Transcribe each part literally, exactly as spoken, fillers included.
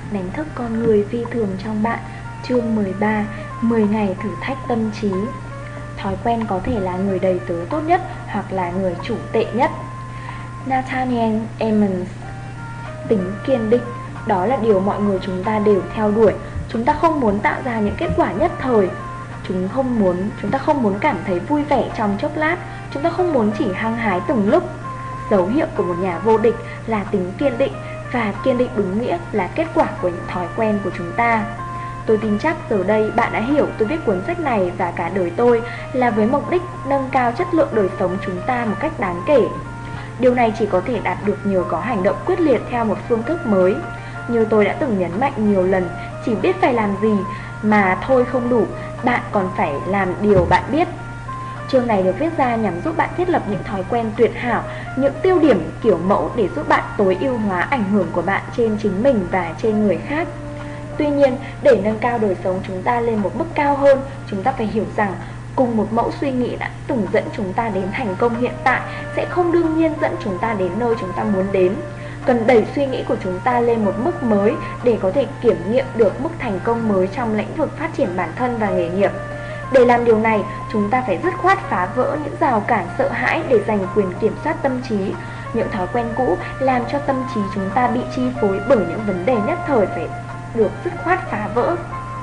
đánh thức con người phi thường trong bạn. Chương mười ba. mười ngày thử thách tâm trí. Thói quen có thể là người đầy tớ tốt nhất hoặc là người chủ tệ nhất. Nathaniel Emmons. Tính kiên định, đó là điều mọi người chúng ta đều theo đuổi. Chúng ta không muốn tạo ra những kết quả nhất thời. Chúng không muốn, chúng ta không muốn cảm thấy vui vẻ trong chốc lát. Chúng ta không muốn chỉ hăng hái từng lúc. Dấu hiệu của một nhà vô địch là tính kiên định, và kiên định đúng nghĩa là kết quả của những thói quen của chúng ta. Tôi tin chắc giờ đây bạn đã hiểu tôi viết cuốn sách này và cả đời tôi là với mục đích nâng cao chất lượng đời sống chúng ta một cách đáng kể. Điều này chỉ có thể đạt được nhờ có hành động quyết liệt theo một phương thức mới. Như tôi đã từng nhấn mạnh nhiều lần, chỉ biết phải làm gì mà thôi không đủ, bạn còn phải làm điều bạn biết. Chương này được viết ra nhằm giúp bạn thiết lập những thói quen tuyệt hảo, những tiêu điểm kiểu mẫu để giúp bạn tối ưu hóa ảnh hưởng của bạn trên chính mình và trên người khác. Tuy nhiên, để nâng cao đời sống chúng ta lên một mức cao hơn, chúng ta phải hiểu rằng cùng một mẫu suy nghĩ đã từng dẫn chúng ta đến thành công hiện tại sẽ không đương nhiên dẫn chúng ta đến nơi chúng ta muốn đến. Cần đẩy suy nghĩ của chúng ta lên một mức mới để có thể kiểm nghiệm được mức thành công mới trong lĩnh vực phát triển bản thân và nghề nghiệp. Để làm điều này, chúng ta phải dứt khoát phá vỡ những rào cản sợ hãi để giành quyền kiểm soát tâm trí. Những thói quen cũ làm cho tâm trí chúng ta bị chi phối bởi những vấn đề nhất thời phải được dứt khoát phá vỡ.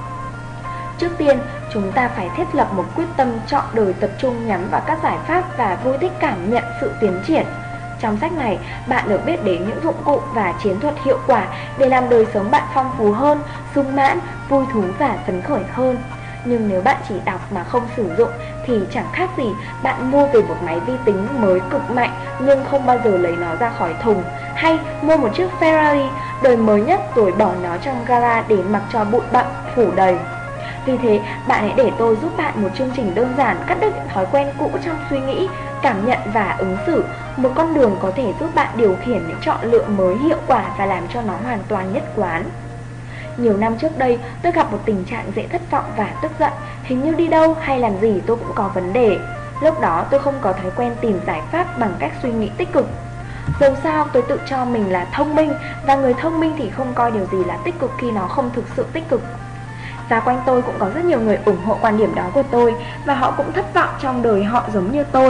Trước tiên, chúng ta phải thiết lập một quyết tâm chọn đời tập trung nhắm vào các giải pháp và vui thích cảm nhận sự tiến triển. Trong sách này, bạn được biết đến những dụng cụ và chiến thuật hiệu quả để làm đời sống bạn phong phú hơn, sung mãn, vui thú và phấn khởi hơn. Nhưng nếu bạn chỉ đọc mà không sử dụng thì chẳng khác gì bạn mua về một máy vi tính mới cực mạnh nhưng không bao giờ lấy nó ra khỏi thùng, hay mua một chiếc Ferrari đời mới nhất rồi bỏ nó trong gara để mặc cho bụi bặm phủ đầy. Vì thế, bạn hãy để tôi giúp bạn một chương trình đơn giản cắt đứt những thói quen cũ trong suy nghĩ, cảm nhận và ứng xử, một con đường có thể giúp bạn điều khiển những chọn lựa mới hiệu quả và làm cho nó hoàn toàn nhất quán. Nhiều năm trước đây, tôi gặp một tình trạng dễ thất vọng và tức giận. Hình như đi đâu hay làm gì tôi cũng có vấn đề. Lúc đó tôi không có thói quen tìm giải pháp bằng cách suy nghĩ tích cực. Dẫu sao tôi tự cho mình là thông minh, và người thông minh thì không coi điều gì là tích cực khi nó không thực sự tích cực. Và quanh tôi cũng có rất nhiều người ủng hộ quan điểm đó của tôi, và họ cũng thất vọng trong đời họ giống như tôi.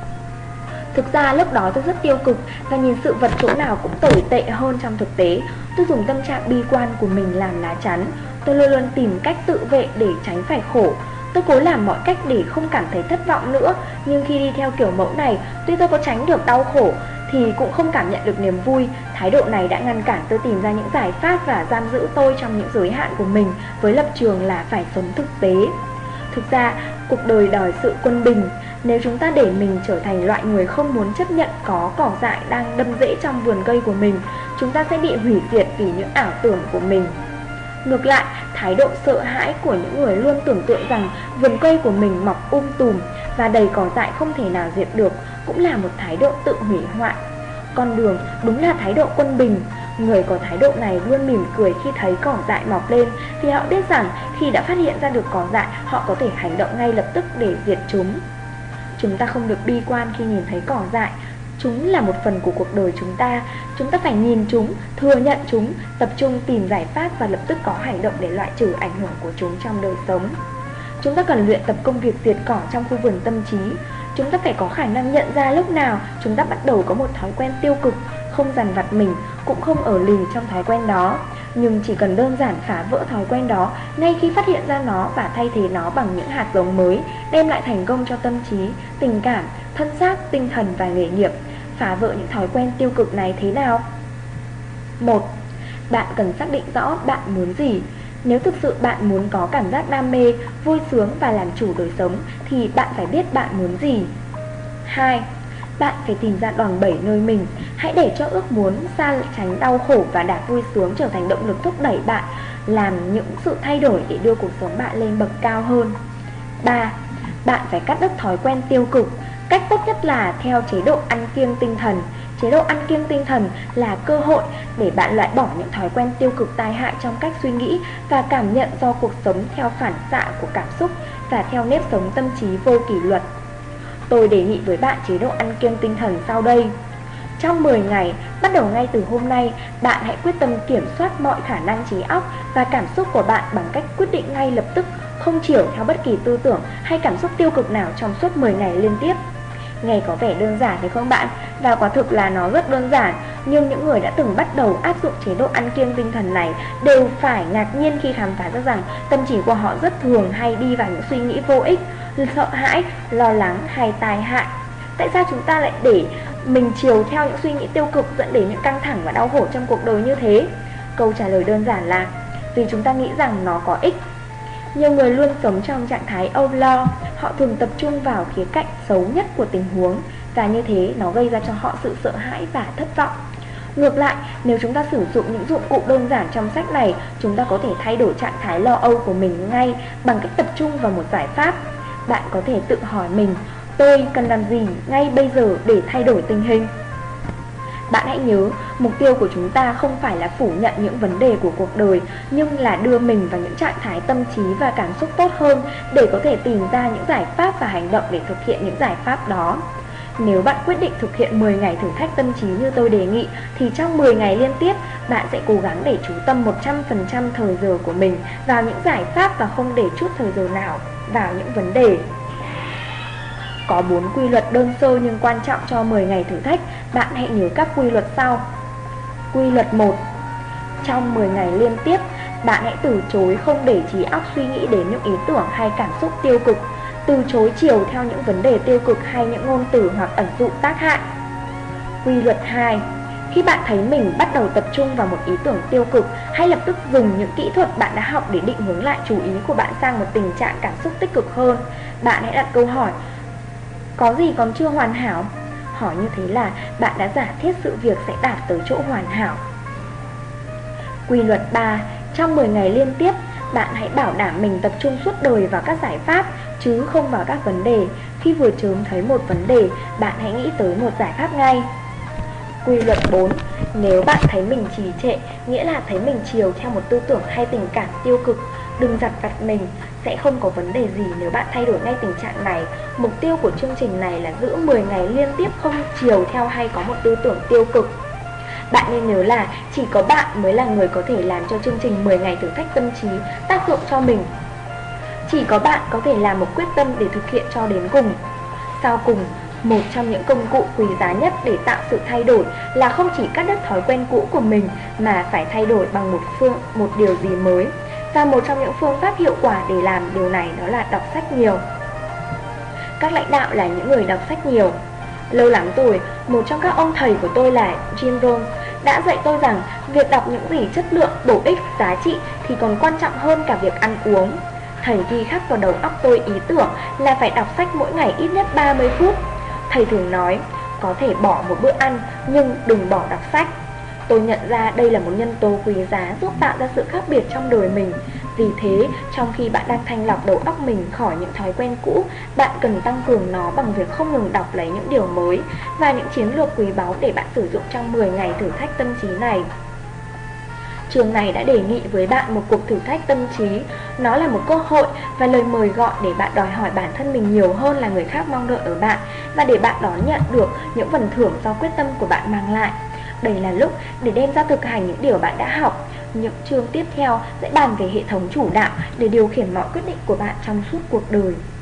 Thực ra lúc đó tôi rất tiêu cực và nhìn sự vật chỗ nào cũng tồi tệ hơn trong thực tế. Tôi dùng tâm trạng bi quan của mình làm lá chắn. Tôi luôn luôn tìm cách tự vệ để tránh phải khổ. Tôi cố làm mọi cách để không cảm thấy thất vọng nữa. Nhưng khi đi theo kiểu mẫu này, tuy tôi có tránh được đau khổ thì cũng không cảm nhận được niềm vui. Thái độ này đã ngăn cản tôi tìm ra những giải pháp và giam giữ tôi trong những giới hạn của mình, với lập trường là phải sống thực tế. Thực ra, cuộc đời đòi sự quân bình. Nếu chúng ta để mình trở thành loại người không muốn chấp nhận có cỏ dại đang đâm rễ trong vườn cây của mình, chúng ta sẽ bị hủy diệt vì những ảo tưởng của mình. Ngược lại, thái độ sợ hãi của những người luôn tưởng tượng rằng vườn cây của mình mọc um tùm và đầy cỏ dại không thể nào diệt được cũng là một thái độ tự hủy hoại. Con đường đúng là thái độ quân bình. Người có thái độ này luôn mỉm cười khi thấy cỏ dại mọc lên, vì họ biết rằng khi đã phát hiện ra được cỏ dại, họ có thể hành động ngay lập tức để diệt chúng. Chúng ta không được bi quan khi nhìn thấy cỏ dại. Chúng là một phần của cuộc đời chúng ta. Chúng ta phải nhìn chúng, thừa nhận chúng, tập trung tìm giải pháp và lập tức có hành động để loại trừ ảnh hưởng của chúng trong đời sống. Chúng ta cần luyện tập công việc diệt cỏ trong khu vườn tâm trí. Chúng ta phải có khả năng nhận ra lúc nào chúng ta bắt đầu có một thói quen tiêu cực, không dằn vặt mình, cũng không ở lì trong thói quen đó. Nhưng chỉ cần đơn giản phá vỡ thói quen đó ngay khi phát hiện ra nó và thay thế nó bằng những hạt giống mới, đem lại thành công cho tâm trí, tình cảm, thân xác, tinh thần và nghề nghiệp. Phá vỡ những thói quen tiêu cực này thế nào? một. Bạn cần xác định rõ bạn muốn gì. Nếu thực sự bạn muốn có cảm giác đam mê, vui sướng và làm chủ đời sống thì bạn phải biết bạn muốn gì. hai. Bạn phải tìm ra đòn bẩy nơi mình. Hãy để cho ước muốn, xa tránh đau khổ và đạt vui sướng trở thành động lực thúc đẩy bạn làm những sự thay đổi để đưa cuộc sống bạn lên bậc cao hơn. ba. Bạn phải cắt đứt thói quen tiêu cực. Cách tốt nhất là theo chế độ ăn kiêng tinh thần. Chế độ ăn kiêng tinh thần là cơ hội để bạn loại bỏ những thói quen tiêu cực tai hại trong cách suy nghĩ và cảm nhận do cuộc sống theo phản xạ của cảm xúc và theo nếp sống tâm trí vô kỷ luật. Tôi đề nghị với bạn chế độ ăn kiêng tinh thần sau đây. Trong mười ngày, bắt đầu ngay từ hôm nay, bạn hãy quyết tâm kiểm soát mọi khả năng trí óc và cảm xúc của bạn bằng cách quyết định ngay lập tức, không chiều theo bất kỳ tư tưởng hay cảm xúc tiêu cực nào trong suốt mười ngày liên tiếp. Nghe có vẻ đơn giản phải không bạn? Và quả thực là nó rất đơn giản, nhưng những người đã từng bắt đầu áp dụng chế độ ăn kiêng tinh thần này đều phải ngạc nhiên khi khám phá ra rằng tâm trí của họ rất thường hay đi vào những suy nghĩ vô ích, sợ hãi, lo lắng hay tai hại. Tại sao chúng ta lại để mình chiều theo những suy nghĩ tiêu cực dẫn đến những căng thẳng và đau khổ trong cuộc đời như thế? Câu trả lời đơn giản là vì chúng ta nghĩ rằng nó có ích. Nhiều người luôn sống trong trạng thái âu lo, họ thường tập trung vào khía cạnh xấu nhất của tình huống, và như thế nó gây ra cho họ sự sợ hãi và thất vọng. Ngược lại, nếu chúng ta sử dụng những dụng cụ đơn giản trong sách này, chúng ta có thể thay đổi trạng thái lo âu của mình ngay bằng cách tập trung vào một giải pháp. Bạn có thể tự hỏi mình, tôi cần làm gì ngay bây giờ để thay đổi tình hình? Bạn hãy nhớ, mục tiêu của chúng ta không phải là phủ nhận những vấn đề của cuộc đời, nhưng là đưa mình vào những trạng thái tâm trí và cảm xúc tốt hơn để có thể tìm ra những giải pháp và hành động để thực hiện những giải pháp đó. Nếu bạn quyết định thực hiện mười ngày thử thách tâm trí như tôi đề nghị, thì trong mười ngày liên tiếp, bạn sẽ cố gắng để chú tâm một trăm phần trăm thời giờ của mình vào những giải pháp và không để chút thời giờ nào vào những vấn đề. Có bốn quy luật đơn sơ nhưng quan trọng cho mười ngày thử thách. Bạn hãy nhớ các quy luật sau. Quy luật một. Trong mười ngày liên tiếp, bạn hãy từ chối không để trí óc suy nghĩ đến những ý tưởng hay cảm xúc tiêu cực. Từ chối chiều theo những vấn đề tiêu cực hay những ngôn từ hoặc ẩn dụ tác hại. Quy luật hai. Khi bạn thấy mình bắt đầu tập trung vào một ý tưởng tiêu cực, hãy lập tức dùng những kỹ thuật bạn đã học để định hướng lại chú ý của bạn sang một tình trạng cảm xúc tích cực hơn. Bạn hãy đặt câu hỏi, có gì còn chưa hoàn hảo? Hỏi như thế là bạn đã giả thiết sự việc sẽ đạt tới chỗ hoàn hảo. Quy luật ba. Trong mười ngày liên tiếp, bạn hãy bảo đảm mình tập trung suốt đời vào các giải pháp, chứ không vào các vấn đề. Khi vừa chớm thấy một vấn đề, bạn hãy nghĩ tới một giải pháp ngay. Quy luật bốn. Nếu bạn thấy mình trì trệ, nghĩa là thấy mình chiều theo một tư tưởng hay tình cảm tiêu cực, đừng giặt vặt mình, sẽ không có vấn đề gì nếu bạn thay đổi ngay tình trạng này. Mục tiêu của chương trình này là giữ mười ngày liên tiếp không chiều theo hay có một tư tưởng tiêu cực. Bạn nên nhớ là chỉ có bạn mới là người có thể làm cho chương trình mười ngày thử thách tâm trí tác dụng cho mình. Chỉ có bạn có thể làm một quyết tâm để thực hiện cho đến cùng. Sau cùng, một trong những công cụ quý giá nhất để tạo sự thay đổi là không chỉ cắt đứt thói quen cũ của mình, mà phải thay đổi bằng một phương một điều gì mới. Và một trong những phương pháp hiệu quả để làm điều này đó là đọc sách nhiều. Các lãnh đạo là những người đọc sách nhiều. Lâu lắm rồi, một trong các ông thầy của tôi là Jim Rohn đã dạy tôi rằng việc đọc những gì chất lượng, bổ ích, giá trị thì còn quan trọng hơn cả việc ăn uống. Thầy ghi khắc vào đầu óc tôi ý tưởng là phải đọc sách mỗi ngày ít nhất ba mươi phút. Thầy thường nói, có thể bỏ một bữa ăn nhưng đừng bỏ đọc sách. Tôi nhận ra đây là một nhân tố quý giá giúp tạo ra sự khác biệt trong đời mình. Vì thế, trong khi bạn đang thanh lọc đầu óc mình khỏi những thói quen cũ, bạn cần tăng cường nó bằng việc không ngừng đọc lấy những điều mới và những chiến lược quý báu để bạn sử dụng trong mười ngày thử thách tâm trí này. Trường này đã đề nghị với bạn một cuộc thử thách tâm trí. Nó là một cơ hội và lời mời gọi để bạn đòi hỏi bản thân mình nhiều hơn là người khác mong đợi ở bạn, và để bạn đón nhận được những phần thưởng do quyết tâm của bạn mang lại. Đây là lúc để đem ra thực hành những điều bạn đã học. Những chương tiếp theo sẽ bàn về hệ thống chủ đạo để điều khiển mọi quyết định của bạn trong suốt cuộc đời.